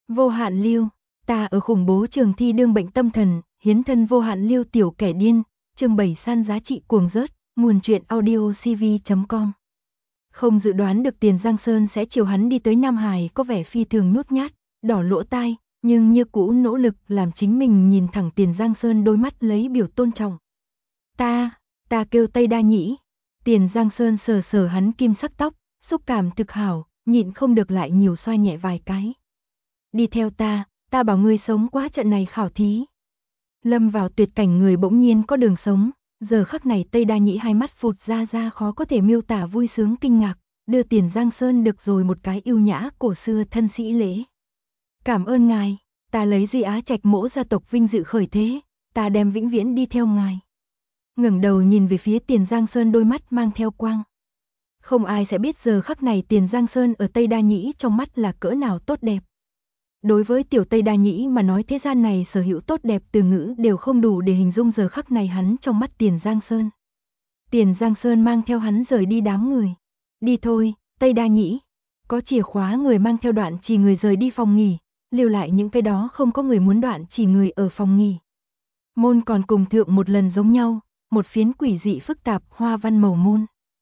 Vô hạn lưu, ta ở khủng bố trường thi đương bệnh tâm thần, hiến thân vô hạn lưu tiểu kẻ điên, chương 7 san giá trị cuồng rớt, nguồn truyện audio cv.com. Không dự đoán được Tiền Giang Sơn sẽ chiều hắn đi tới Nam Hải, có vẻ phi thường nhút nhát, đỏ lỗ tai, nhưng như cũ nỗ lực làm chính mình nhìn thẳng Tiền Giang Sơn, đôi mắt lấy biểu tôn trọng. Ta kêu Tây Đa Nhĩ. Tiền Giang Sơn sờ sờ hắn kim sắc tóc, xúc cảm thực hảo, nhịn không được lại nhiều xoa nhẹ vài cái. Đi theo ta bảo ngươi sống quá trận này khảo thí. Lâm vào tuyệt cảnh người bỗng nhiên có đường sống, giờ khắc này Tây Đa Nhĩ hai mắt phụt ra khó có thể miêu tả vui sướng kinh ngạc, đưa Tiền Giang Sơn được rồi một cái yêu nhã cổ xưa thân sĩ lễ. Cảm ơn ngài, ta lấy Duy Á Trạch mỗ gia tộc vinh dự khởi thế, ta đem vĩnh viễn đi theo ngài. Ngẩng đầu nhìn về phía Tiền Giang Sơn, đôi mắt mang theo quang. Không ai sẽ biết giờ khắc này Tiền Giang Sơn ở Tây Đa Nhĩ trong mắt là cỡ nào tốt đẹp. Đối với tiểu Tây Đa Nhĩ mà nói, thế gian này sở hữu tốt đẹp từ ngữ đều không đủ để hình dung giờ khắc này hắn trong mắt Tiền Giang Sơn. Tiền Giang Sơn mang theo hắn rời đi đám người. Đi thôi, Tây Đa Nhĩ. Có chìa khóa người mang theo đoạn chỉ người rời đi phòng nghỉ, lưu lại những cái đó không có người muốn đoạn chỉ người ở phòng nghỉ. Môn còn cùng thượng một lần giống nhau, một phiến quỷ dị phức tạp hoa văn màu môn.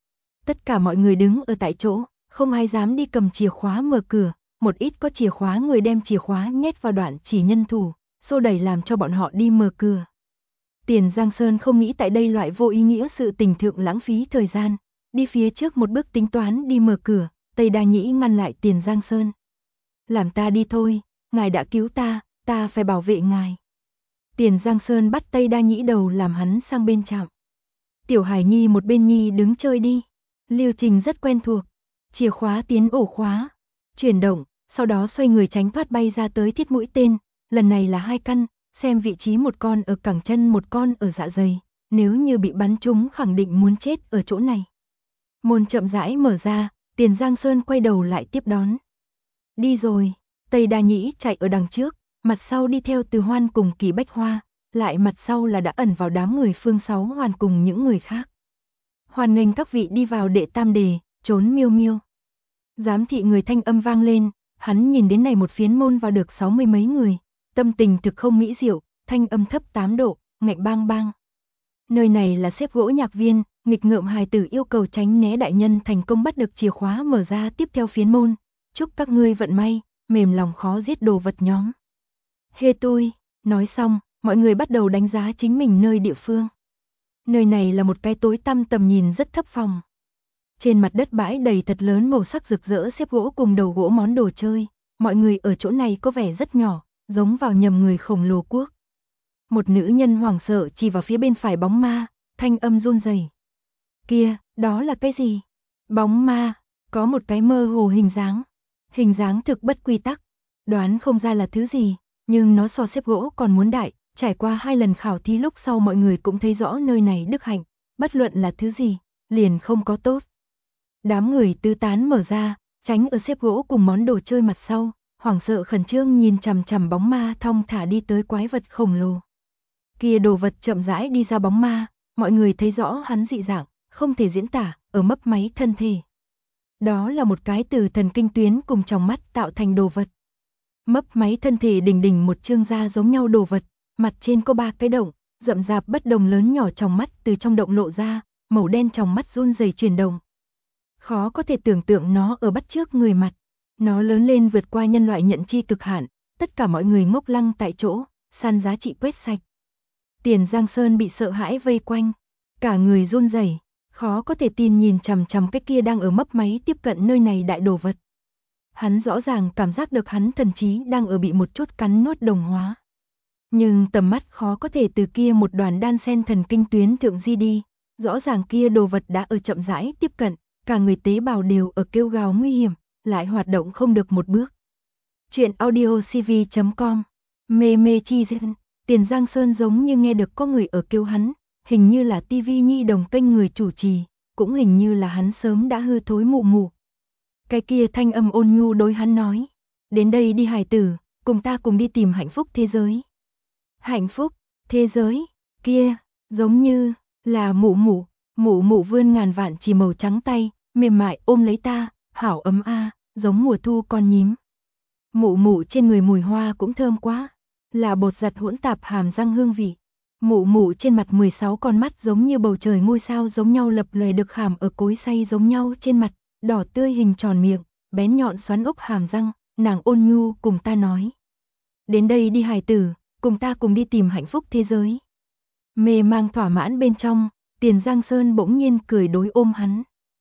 Tất cả mọi người đứng ở tại chỗ, không ai dám đi cầm chìa khóa mở cửa, một ít có chìa khóa người đem chìa khóa nhét vào đoạn chỉ nhân thủ, xô đẩy làm cho bọn họ đi mở cửa. Tiền Giang Sơn không nghĩ tại đây loại vô ý nghĩa sự tình thượng lãng phí thời gian, đi phía trước một bước tính toán đi mở cửa, Tây Đa Nhĩ ngăn lại Tiền Giang Sơn. Làm ta đi thôi, ngài đã cứu ta phải bảo vệ ngài. Tiền Giang Sơn bắt Tây Đa Nhĩ đầu làm hắn sang bên chạm. Tiểu Hải Nhi một bên nhi đứng chơi đi. Lưu trình rất quen thuộc. Chìa khóa tiến ổ khóa, chuyển động, sau đó xoay người tránh thoát bay ra tới thiết mũi tên. Lần này là 2 căn, xem vị trí, một con ở cẳng chân, một con ở dạ dày. Nếu như bị bắn trúng khẳng định muốn chết ở chỗ này. Môn chậm rãi mở ra, Tiền Giang Sơn quay đầu lại tiếp đón. Đi rồi, Tây Đa Nhĩ chạy ở đằng trước, mặt sau đi theo Từ Hoan cùng Kỳ Bách Hoa, lại mặt sau là đã ẩn vào đám người Phương Sáu Hoàn cùng những người khác. Hoan nghênh các vị đi vào đệ tam đề, trốn miêu miêu. Giám thị người thanh âm vang lên, hắn nhìn đến này một phiến môn vào được 60 mấy người, tâm tình thực không mỹ diệu, thanh âm thấp 8 độ, ngạnh bang bang. Nơi này là xếp gỗ nhạc viên, nghịch ngợm hài tử yêu cầu tránh né đại nhân thành công bắt được chìa khóa mở ra tiếp theo phiến môn. Chúc các ngươi vận may, mềm lòng khó giết đồ vật nhóm. Hê tôi, nói xong, mọi người bắt đầu đánh giá chính mình nơi địa phương. Nơi này là một cái tối tăm tầm nhìn rất thấp phòng. Trên mặt đất bãi đầy thật lớn màu sắc rực rỡ xếp gỗ cùng đầu gỗ món đồ chơi. Mọi người ở chỗ này có vẻ rất nhỏ, giống vào nhầm người khổng lồ quốc. Một nữ nhân hoảng sợ chỉ vào phía bên phải bóng ma, thanh âm run rẩy. Kia, đó là cái gì? Bóng ma, có một cái mơ hồ hình dáng thực bất quy tắc, đoán không ra là thứ gì, nhưng nó so xếp gỗ còn muốn đại, trải qua 2 lần khảo thí lúc sau mọi người cũng thấy rõ nơi này đức hạnh, bất luận là thứ gì, liền không có tốt. Đám người tứ tán mở ra, tránh ở xếp gỗ cùng món đồ chơi mặt sau, hoảng sợ khẩn trương nhìn chằm chằm bóng ma thong thả đi tới quái vật khổng lồ. Kia đồ vật chậm rãi đi ra bóng ma, mọi người thấy rõ hắn dị dạng, không thể diễn tả, ở mấp máy thân thể. Đó là một cái từ thần kinh tuyến cùng trong mắt tạo thành đồ vật. Mấp máy thân thể đỉnh một chương da giống nhau đồ vật, mặt trên có 3 cái động, rậm rạp bất đồng lớn nhỏ trong mắt từ trong động lộ ra, màu đen trong mắt run rẩy chuyển động. Khó có thể tưởng tượng nó ở bắt chước người mặt. Nó lớn lên vượt qua nhân loại nhận chi cực hạn, tất cả mọi người ngốc lăng tại chỗ, san giá trị quét sạch. Tiền Giang Sơn bị sợ hãi vây quanh, cả người run rẩy, khó có thể tin nhìn chằm chằm cái kia đang ở mấp máy tiếp cận nơi này đại đồ vật. Hắn rõ ràng cảm giác được hắn thần trí đang ở bị một chút cắn nuốt đồng hóa. Nhưng tầm mắt khó có thể từ kia một đoàn đan sen thần kinh tuyến thượng di đi, rõ ràng kia đồ vật đã ở chậm rãi tiếp cận, cả người tế bào đều ở kêu gào nguy hiểm, lại hoạt động không được một bước. Chuyện audio cv.com. Mê chi dân, Tiền Giang Sơn giống như nghe được có người ở kêu hắn, hình như là tivi nhi đồng kênh người chủ trì, cũng hình như là hắn sớm đã hư thối mụ mụ. Cái kia thanh âm ôn nhu đối hắn nói, đến đây đi hài tử, cùng ta cùng đi tìm hạnh phúc thế giới. Hạnh phúc, thế giới, kia, giống như là mụ mụ vươn ngàn vạn chỉ màu trắng tay, mềm mại ôm lấy ta, hảo ấm a, giống mùa thu con nhím. Mụ mụ trên người mùi hoa cũng thơm quá, là bột giặt hỗn tạp hàm răng hương vị. Mụ mụ trên mặt 16 con mắt giống như bầu trời ngôi sao giống nhau lập lòe được khảm ở cối xay giống nhau trên mặt, đỏ tươi hình tròn miệng, bén nhọn xoắn ốc hàm răng, nàng ôn nhu cùng ta nói. Đến đây đi hài tử, cùng ta cùng đi tìm hạnh phúc thế giới. Mê mang thỏa mãn bên trong, Tiền Giang Sơn bỗng nhiên cười đối ôm hắn.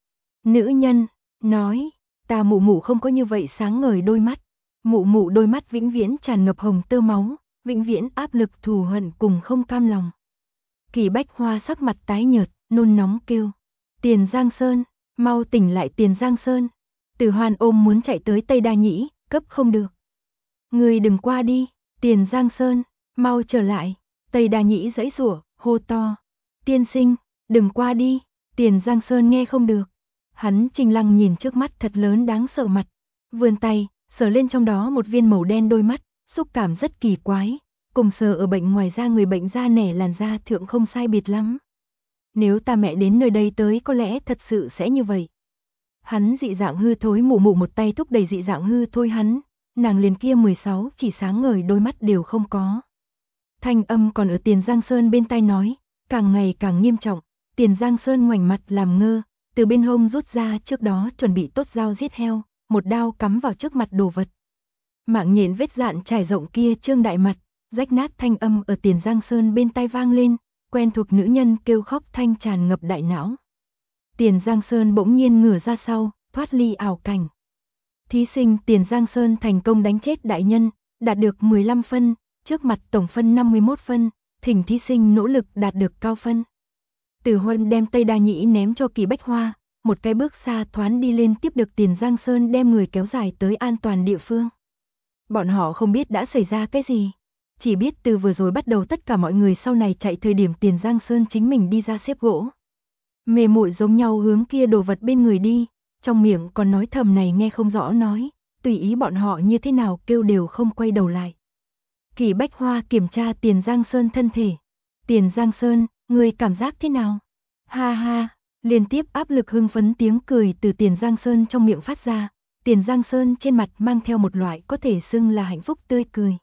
Nữ nhân, nói, ta mụ mụ không có như vậy sáng ngời đôi mắt. Mụ mụ đôi mắt vĩnh viễn tràn ngập hồng tơ máu, vĩnh viễn áp lực thù hận cùng không cam lòng. Kỳ Bách Hoa sắc mặt tái nhợt, nôn nóng kêu. Tiền Giang Sơn, mau tỉnh lại Tiền Giang Sơn. Từ Hoan ôm muốn chạy tới Tây Đa Nhĩ, cấp không được. Người đừng qua đi, Tiền Giang Sơn, mau trở lại. Tây Đa Nhĩ giãy giụa, hô to. Tiên sinh, đừng qua đi. Tiền Giang Sơn nghe không được. Hắn Trình Lăng nhìn trước mắt thật lớn đáng sợ mặt. Vươn tay, sờ lên trong đó một viên màu đen đôi mắt, xúc cảm rất kỳ quái. Cùng sờ ở bệnh ngoài da người bệnh da nẻ làn da thượng không sai biệt lắm. Nếu ta mẹ đến nơi đây tới có lẽ thật sự sẽ như vậy. Hắn dị dạng hư thối mụ mụ một tay thúc đẩy dị dạng hư thôi hắn. Nàng liền kia 16 chỉ sáng ngời đôi mắt đều không có. Thanh âm còn ở Tiền Giang Sơn bên tai nói, càng ngày càng nghiêm trọng. Tiền Giang Sơn ngoảnh mặt làm ngơ, từ bên hông rút ra trước đó chuẩn bị tốt dao giết heo, một đao cắm vào trước mặt đồ vật. Mạng nhện vết dạn trải rộng kia trương đại mặt, rách nát thanh âm ở Tiền Giang Sơn bên tai vang lên, quen thuộc nữ nhân kêu khóc thanh tràn ngập đại não. Tiền Giang Sơn bỗng nhiên ngửa ra sau, thoát ly ảo cảnh. Thí sinh Tiền Giang Sơn thành công đánh chết đại nhân, đạt được 15 phân, trước mặt tổng phân 51 phân, thỉnh thí sinh nỗ lực đạt được cao phân. Từ Huân đem Tây Đa Nhĩ ném cho Kỳ Bách Hoa, một cái bước xa thoán đi lên tiếp được Tiền Giang Sơn đem người kéo dài tới an toàn địa phương. Bọn họ không biết đã xảy ra cái gì, chỉ biết từ vừa rồi bắt đầu tất cả mọi người sau này chạy thời điểm Tiền Giang Sơn chính mình đi ra xếp gỗ. Mê muội giống nhau hướng kia đồ vật bên người đi, trong miệng còn nói thầm này nghe không rõ nói, tùy ý bọn họ như thế nào kêu đều không quay đầu lại. Kỳ Bách Hoa kiểm tra Tiền Giang Sơn thân thể. Tiền Giang Sơn, người cảm giác thế nào? Ha ha, liên tiếp áp lực hưng phấn tiếng cười từ Tiền Giang Sơn trong miệng phát ra. Tiền Giang Sơn trên mặt mang theo một loại có thể xưng là hạnh phúc tươi cười.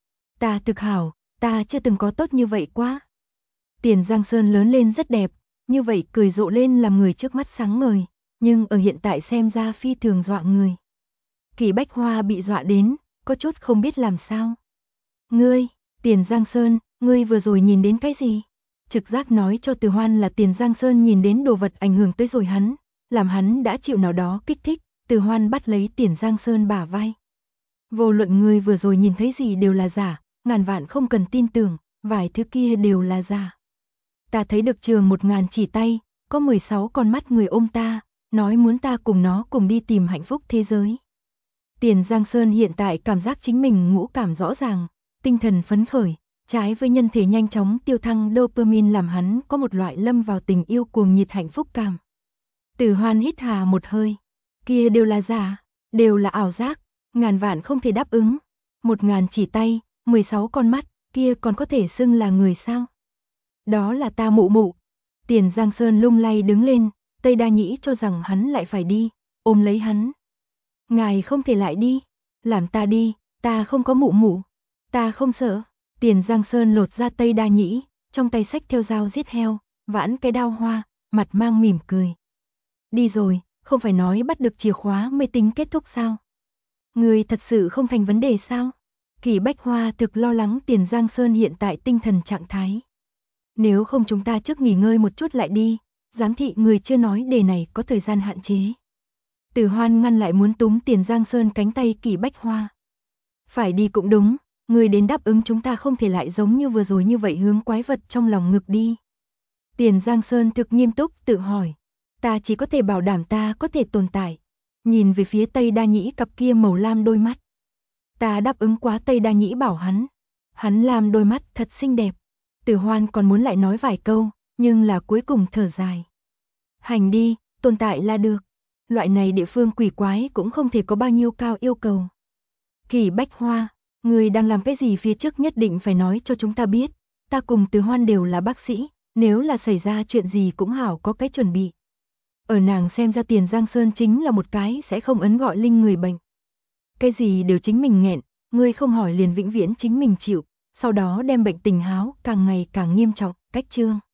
Ta thực hảo, ta chưa từng có tốt như vậy quá. Tiền Giang Sơn lớn lên rất đẹp, như vậy cười rộ lên làm người trước mắt sáng ngời, nhưng ở hiện tại xem ra phi thường dọa người. Kỳ Bách Hoa bị dọa đến, có chút không biết làm sao. Ngươi, Tiền Giang Sơn, ngươi vừa rồi nhìn đến cái gì? Trực giác nói cho Từ Hoan là Tiền Giang Sơn nhìn đến đồ vật ảnh hưởng tới rồi hắn, làm hắn đã chịu nào đó kích thích. Từ Hoan bắt lấy Tiền Giang Sơn bả vai. Vô luận ngươi vừa rồi nhìn thấy gì đều là giả, ngàn vạn không cần tin tưởng, vài thứ kia đều là giả. Ta thấy được trường 1000 chỉ tay, có 16 con mắt người ôm ta, nói muốn ta cùng nó cùng đi tìm hạnh phúc thế giới. Tiền Giang Sơn hiện tại cảm giác chính mình ngũ cảm rõ ràng, tinh thần phấn khởi, trái với nhân thể nhanh chóng tiêu thăng dopamine làm hắn có một loại lâm vào tình yêu cuồng nhiệt hạnh phúc cảm. Từ Hoan hít hà một hơi. Kia đều là giả, đều là ảo giác, ngàn vạn không thể đáp ứng. 1000 chỉ tay, 16 con mắt, kia còn có thể xưng là người sao? Đó là ta mụ mụ. Tiền Giang Sơn lung lay đứng lên, Tây Đa Nhĩ cho rằng hắn lại phải đi, ôm lấy hắn. Ngài không thể lại đi, làm ta đi, ta không có mụ mụ, ta không sợ. Tiền Giang Sơn lột ra Tây Đa Nhĩ, trong tay xách theo dao giết heo, vãn cái đao hoa, mặt mang mỉm cười. Đi rồi. Không phải nói bắt được chìa khóa mới tính kết thúc sao? Người thật sự không thành vấn đề sao? Kỳ Bách Hoa thực lo lắng Tiền Giang Sơn hiện tại tinh thần trạng thái. Nếu không chúng ta trước nghỉ ngơi một chút lại đi, giám thị người chưa nói đề này có thời gian hạn chế. Từ Hoan ngăn lại muốn túm Tiền Giang Sơn cánh tay Kỳ Bách Hoa. Phải đi cũng đúng, người đến đáp ứng chúng ta không thể lại giống như vừa rồi như vậy hướng quái vật trong lòng ngực đi. Tiền Giang Sơn thực nghiêm túc tự hỏi. Ta chỉ có thể bảo đảm ta có thể tồn tại. Nhìn về phía Tây Đa Nhĩ cặp kia màu lam đôi mắt. Ta đáp ứng quá Tây Đa Nhĩ bảo hắn. Hắn làm đôi mắt thật xinh đẹp. Từ Hoan còn muốn lại nói vài câu, nhưng là cuối cùng thở dài. Hành đi, tồn tại là được. Loại này địa phương quỷ quái cũng không thể có bao nhiêu cao yêu cầu. Kỳ Bách Hoa, người đang làm cái gì phía trước nhất định phải nói cho chúng ta biết. Ta cùng Từ Hoan đều là bác sĩ, nếu là xảy ra chuyện gì cũng hảo có cái chuẩn bị. Ở nàng xem ra Tiền Giang Sơn chính là một cái sẽ không ấn gọi linh người bệnh. cái gì đều chính mình nghẹn, ngươi không hỏi liền vĩnh viễn chính mình chịu, sau đó đem bệnh tình háo càng ngày càng nghiêm trọng, cách chương.